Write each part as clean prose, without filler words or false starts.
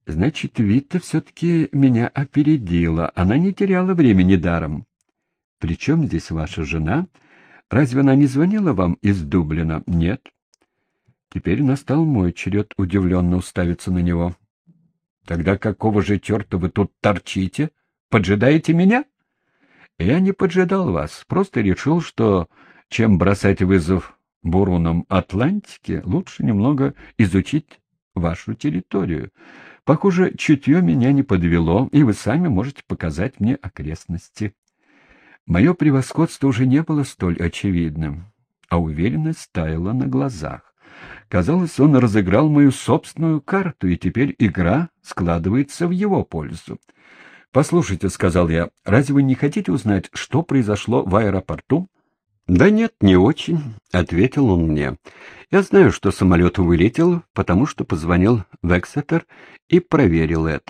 Значит, Вита все-таки меня опередила. Она не теряла времени даром. Причем здесь ваша жена? Разве она не звонила вам из Дублина? Нет. Теперь настал мой черед удивленно уставиться на него. Тогда какого же черта вы тут торчите? Поджидаете меня? Я не поджидал вас, просто решил, что чем бросать вызов бурунам Атлантики, лучше немного изучить вашу территорию. Похоже, чутье меня не подвело, и вы сами можете показать мне окрестности. Мое превосходство уже не было столь очевидным, а уверенность таяла на глазах. Казалось, он разыграл мою собственную карту, и теперь игра складывается в его пользу. «Послушайте», — сказал я, — «разве вы не хотите узнать, что произошло в аэропорту?» «Да нет, не очень», — ответил он мне. «Я знаю, что самолет вылетел, потому что позвонил в Эксетер и проверил это.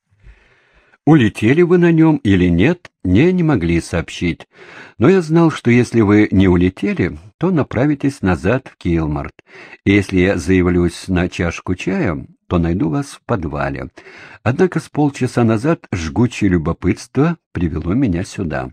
Улетели вы на нем или нет, мне не могли сообщить. Но я знал, что если вы не улетели, то направитесь назад в Килмарт. И если я заявлюсь на чашку чая, то найду вас в подвале. Однако с полчаса назад жгучее любопытство привело меня сюда».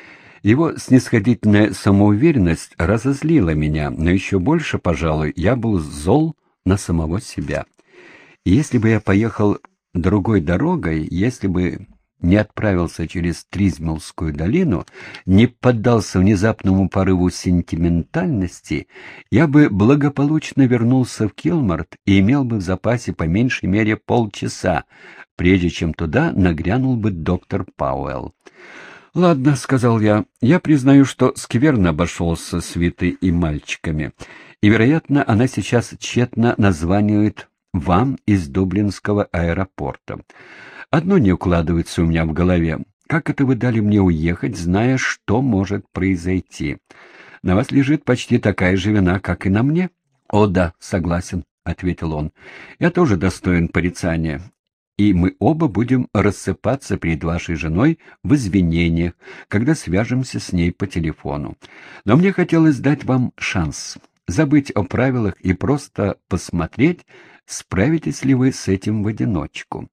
Его снисходительная самоуверенность разозлила меня, но еще больше, пожалуй, я был зол на самого себя. И если бы я поехал другой дорогой, если бы не отправился через Тризмелскую долину, не поддался внезапному порыву сентиментальности, я бы благополучно вернулся в Килмарт и имел бы в запасе по меньшей мере полчаса, прежде чем туда нагрянул бы доктор Пауэлл. «Ладно», — сказал я, — «я признаю, что скверно обошелся с Витой и мальчиками, и, вероятно, она сейчас тщетно названивает вам из Дублинского аэропорта. Одно не укладывается у меня в голове. Как это вы дали мне уехать, зная, что может произойти? На вас лежит почти такая же вина, как и на мне». «О да, согласен», — ответил он, — «я тоже достоин порицания. И мы оба будем рассыпаться перед вашей женой в извинениях, когда свяжемся с ней по телефону. Но мне хотелось дать вам шанс, забыть о правилах и просто посмотреть, справитесь ли вы с этим в одиночку.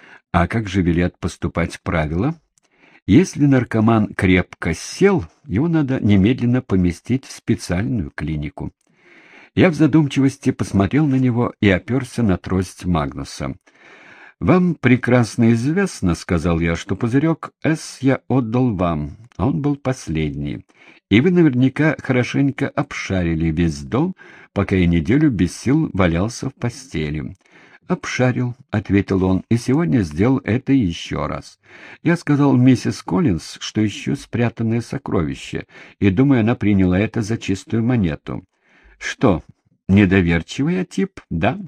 А как же велят поступать правила? Если наркоман крепко сел, его надо немедленно поместить в специальную клинику». Я в задумчивости посмотрел на него и оперся на трость Магнуса. «Вам прекрасно известно, — сказал я, — что пузырек «С» я отдал вам, а он был последний, и вы наверняка хорошенько обшарили весь дом, пока я неделю без сил валялся в постели». «Обшарил», — ответил он, — «и сегодня сделал это еще раз. Я сказал миссис Коллинз, что ищу спрятанное сокровище, и, думаю, она приняла это за чистую монету». «Что, недоверчивый я тип, да?»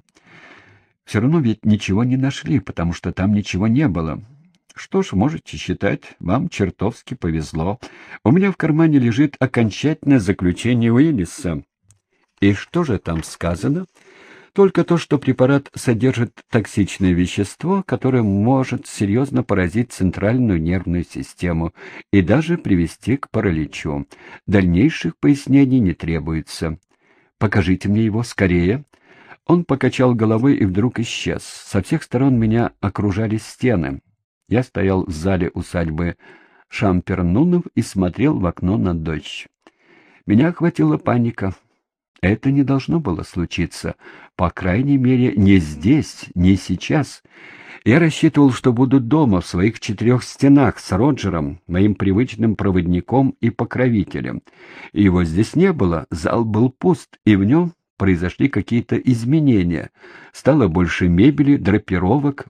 «Все равно ведь ничего не нашли, потому что там ничего не было. Что ж, можете считать, вам чертовски повезло. У меня в кармане лежит окончательное заключение Уиллиса». «И что же там сказано?» «Только то, что препарат содержит токсичное вещество, которое может серьезно поразить центральную нервную систему и даже привести к параличу. Дальнейших пояснений не требуется. Покажите мне его скорее». Он покачал головой и вдруг исчез. Со всех сторон меня окружали стены. Я стоял в зале усадьбы Шампернунов и смотрел в окно на дождь. Меня охватила паника. Это не должно было случиться. По крайней мере, не здесь, не сейчас. Я рассчитывал, что буду дома, в своих 4 стенах, с Роджером, моим привычным проводником и покровителем. Его здесь не было, зал был пуст, и в нем произошли какие-то изменения. Стало больше мебели, драпировок,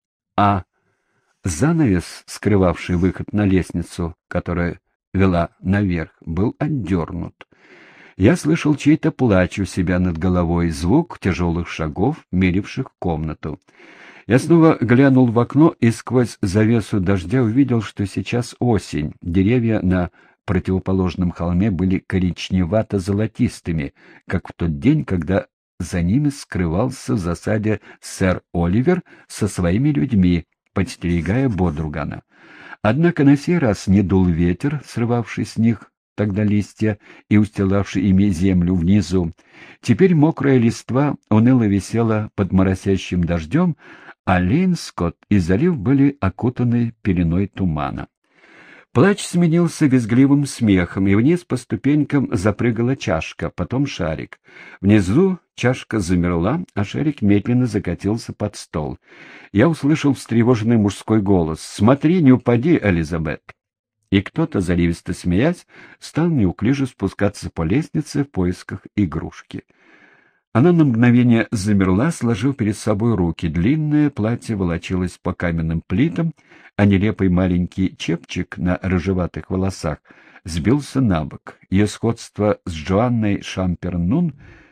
а занавес, скрывавший выход на лестницу, которая вела наверх, был отдернут. Я слышал чей-то плач у себя над головой, звук тяжелых шагов, меривших комнату. Я снова глянул в окно и сквозь завесу дождя увидел, что сейчас осень. Деревья на противоположном холме были коричневато-золотистыми, как в тот день, когда за ними скрывался в засаде сэр Оливер со своими людьми, подстерегая Бодрugana. Однако на сей раз не дул ветер, срывавший с них тогда листья и устилавший ими землю внизу. Теперь мокрая листва уныло висела под моросящим дождем, а Лейнскотт и залив были окутаны пеленой тумана. Плач сменился визгливым смехом, и вниз по ступенькам запрыгала чашка, потом шарик. Внизу чашка замерла, а шарик медленно закатился под стол. Я услышал встревоженный мужской голос: «Смотри, не упади, Элизабет!» И кто-то, заливисто смеясь, стал неуклюже спускаться по лестнице в поисках игрушки. Она на мгновение замерла, сложив перед собой руки. Длинное платье волочилось по каменным плитам, а нелепый маленький чепчик на рыжеватых волосах сбился на бок. Ее сходство с Джоанной Шампернун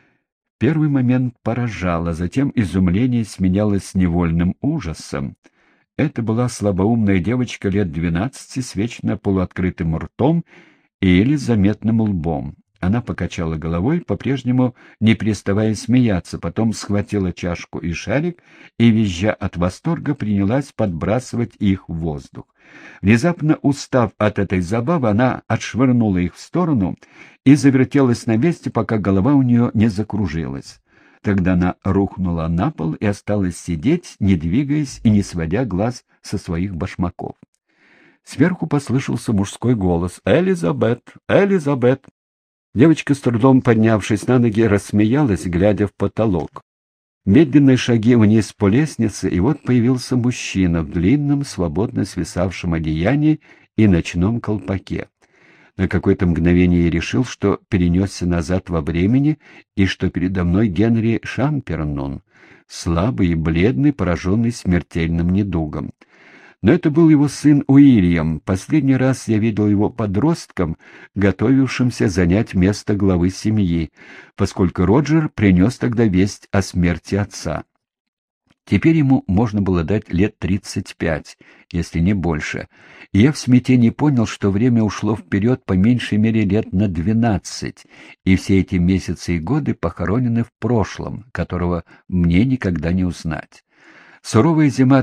в первый момент поражало, затем изумление сменялось невольным ужасом. Это была слабоумная девочка лет 12 с вечно полуоткрытым ртом и еле заметным лбом. Она покачала головой, по-прежнему не переставая смеяться, потом схватила чашку и шарик и, визжа от восторга, принялась подбрасывать их в воздух. Внезапно устав от этой забавы, она отшвырнула их в сторону и завертелась на месте, пока голова у нее не закружилась. Тогда она рухнула на пол и осталась сидеть, не двигаясь и не сводя глаз со своих башмаков. Сверху послышался мужской голос: «Элизабет! Элизабет!» Девочка, с трудом поднявшись на ноги, рассмеялась, глядя в потолок. Медленные шаги вниз по лестнице, и вот появился мужчина в длинном, свободно свисавшем одеянии и ночном колпаке. На какое-то мгновение я решил, что перенесся назад во времени и что передо мной Генри Шампернун, слабый и бледный, пораженный смертельным недугом. Но это был его сын Уильям. Последний раз я видел его подростком, готовившимся занять место главы семьи, поскольку Роджер принес тогда весть о смерти отца. Теперь ему можно было дать лет 35, если не больше, и я в смятении понял, что время ушло вперед по меньшей мере лет на 12, и все эти месяцы и годы похоронены в прошлом, которого мне никогда не узнать. Суровая зима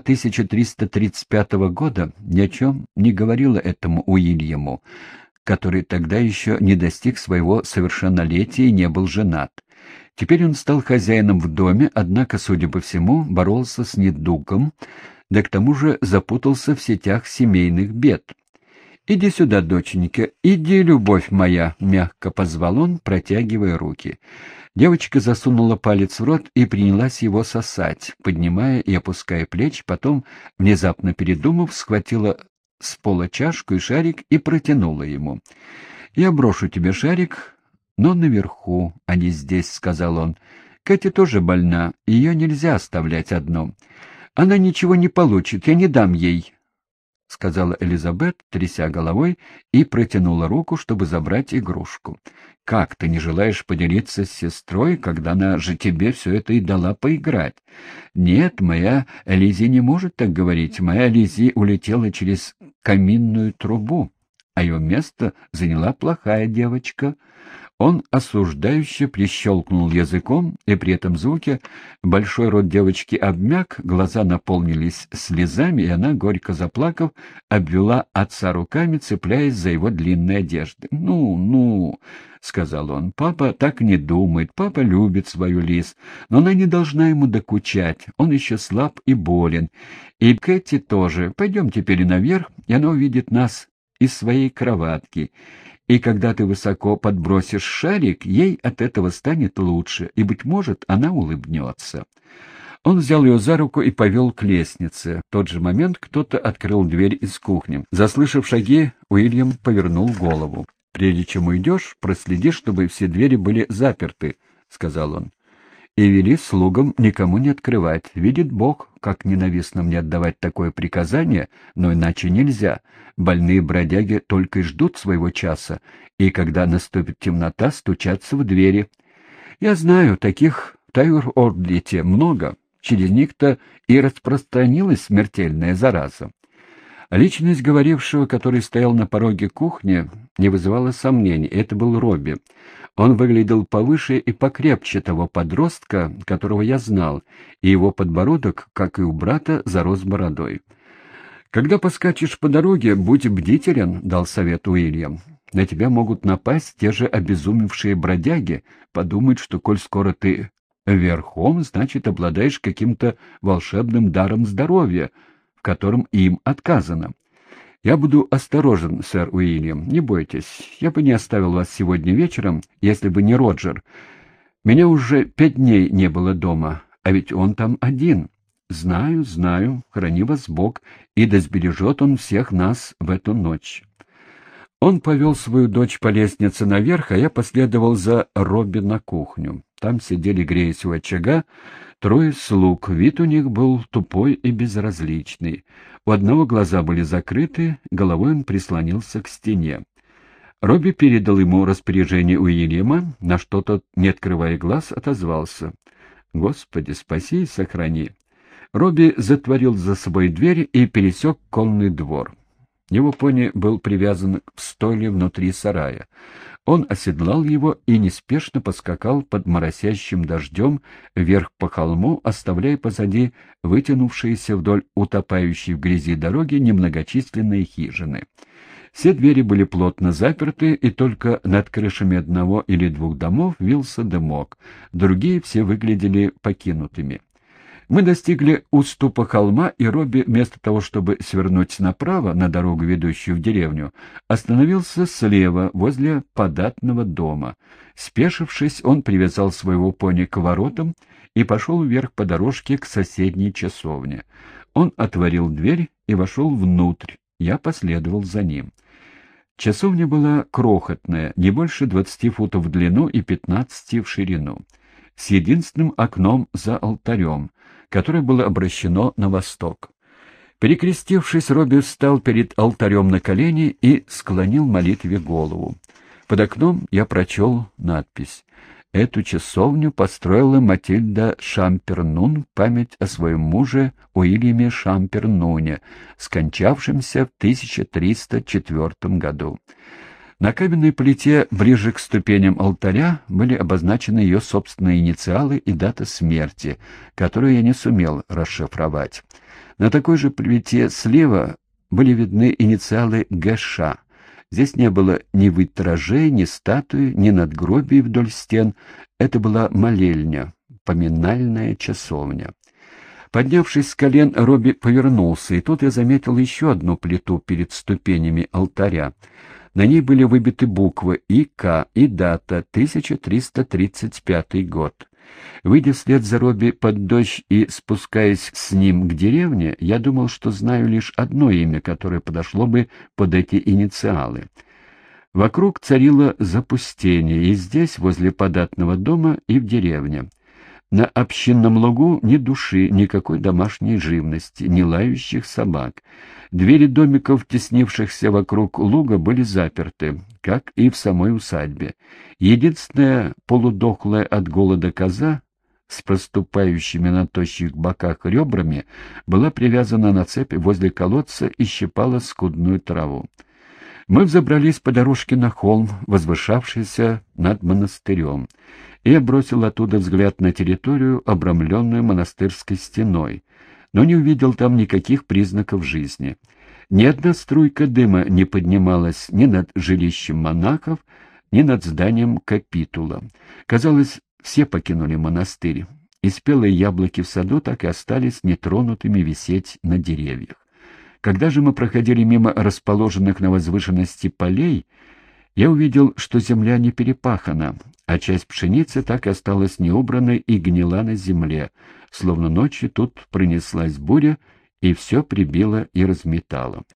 1335 года ни о чем не говорила этому Уильяму, который тогда еще не достиг своего совершеннолетия и не был женат. Теперь он стал хозяином в доме, однако, судя по всему, боролся с недугом, да к тому же запутался в сетях семейных бед. «Иди сюда, доченька, иди, любовь моя», — мягко позвал он, протягивая руки. Девочка засунула палец в рот и принялась его сосать, поднимая и опуская плечи, потом, внезапно передумав, схватила с пола чашку и шарик и протянула ему. «Я брошу тебе шарик, но наверху, а не здесь», — сказал он. «Кэти тоже больна, ее нельзя оставлять одну. Она ничего не получит, я не дам ей», — сказала Элизабет, тряся головой, и протянула руку, чтобы забрать игрушку. «Как, ты не желаешь поделиться с сестрой, когда она же тебе все это и дала поиграть?» «Нет, моя Лиззи не может так говорить. Моя Лиззи улетела через каминную трубу, а ее место заняла плохая девочка». Он осуждающе прищелкнул языком, и при этом звуке большой рот девочки обмяк, глаза наполнились слезами, и она, горько заплакав, обвела отца руками, цепляясь за его длинные одежды. «Ну, ну», — сказал он, — «папа так не думает, папа любит свою Лиз, но она не должна ему докучать, он еще слаб и болен. И Кэти тоже. Пойдем теперь наверх, и она увидит нас из своей кроватки». И когда ты высоко подбросишь шарик, ей от этого станет лучше, и, быть может, она улыбнется. Он взял ее за руку и повел к лестнице. В тот же момент кто-то открыл дверь из кухни. Заслышав шаги, Уильям повернул голову. «Прежде чем уйдешь, проследи, чтобы все двери были заперты», — сказал он. «И вели слугам никому не открывать. Видит Бог, как ненавистно мне отдавать такое приказание, но иначе нельзя. Больные бродяги только и ждут своего часа, и когда наступит темнота, стучатся в двери. Я знаю, таких в Тайр-Ордлите много. Через них-то и распространилась смертельная зараза». Личность говорившего, который стоял на пороге кухни, не вызывала сомнений. Это был Робби. Он выглядел повыше и покрепче того подростка, которого я знал, и его подбородок, как и у брата, зарос бородой. «Когда поскачешь по дороге, будь бдителен», — дал совет Уильям. «На тебя могут напасть те же обезумевшие бродяги, подумают, что, коль скоро ты верхом, значит, обладаешь каким-то волшебным даром здоровья, в котором им отказано. Я буду осторожен, сэр Уильям, не бойтесь. Я бы не оставил вас сегодня вечером, если бы не Роджер. Меня уже 5 дней не было дома, а ведь он там один. Знаю, знаю, храни вас Бог, и да сбережет он всех нас в эту ночь. Он повел свою дочь по лестнице наверх, а я последовал за Робби на кухню. Там сидели, греясь у очага, 3 слуг. Вид у них был тупой и безразличный. У одного глаза были закрыты, головой он прислонился к стене. Робби передал ему распоряжение Уильяма, на что тот, не открывая глаз, отозвался: «Господи, спаси и сохрани». Робби затворил за собой дверь и пересек конный двор. Его пони был привязан в стойле внутри сарая. Он оседлал его и неспешно поскакал под моросящим дождем вверх по холму, оставляя позади вытянувшиеся вдоль утопающей в грязи дороги немногочисленные хижины. Все двери были плотно заперты, и только над крышами одного или 2 домов вился дымок, другие все выглядели покинутыми. Мы достигли уступа холма, и Робби, вместо того, чтобы свернуть направо на дорогу, ведущую в деревню, остановился слева, возле податного дома. Спешившись, он привязал своего пони к воротам и пошел вверх по дорожке к соседней часовне. Он отворил дверь и вошел внутрь. Я последовал за ним. Часовня была крохотная, не больше 20 футов в длину и 15 в ширину, с единственным окном за алтарем, которое было обращено на восток. Перекрестившись, Робби встал перед алтарем на колени и склонил молитве голову. Под окном я прочел надпись: «Эту часовню построила Матильда Шампернун в память о своем муже Уильяме Шампернуне, скончавшемся в 1304 году». На каменной плите, ближе к ступеням алтаря, были обозначены ее собственные инициалы и дата смерти, которую я не сумел расшифровать. На такой же плите слева были видны инициалы ГШ. Здесь не было ни витражей, ни статуи, ни надгробий вдоль стен. Это была молельня, поминальная часовня. Поднявшись с колен, Робби повернулся, и тут я заметил еще одну плиту перед ступенями алтаря. На ней были выбиты буквы ИК и дата 1335 год. Выйдя вслед за Робби под дождь и спускаясь с ним к деревне, я думал, что знаю лишь одно имя, которое подошло бы под эти инициалы. Вокруг царило запустение, и здесь, возле податного дома, и в деревне. На общинном лугу ни души, никакой домашней живности, ни лающих собак. Двери домиков, теснившихся вокруг луга, были заперты, как и в самой усадьбе. Единственная полудохлая от голода коза с проступающими на тощих боках ребрами была привязана на цепи возле колодца и щипала скудную траву. Мы взобрались по дорожке на холм, возвышавшийся над монастырем, и я бросил оттуда взгляд на территорию, обрамленную монастырской стеной, но не увидел там никаких признаков жизни. Ни одна струйка дыма не поднималась ни над жилищем монахов, ни над зданием капитула. Казалось, все покинули монастырь, и спелые яблоки в саду так и остались нетронутыми висеть на деревьях. Когда же мы проходили мимо расположенных на возвышенности полей, я увидел, что земля не перепахана, а часть пшеницы так и осталась неубранной и гнила на земле, словно ночью тут пронеслась буря и все прибило и разметало.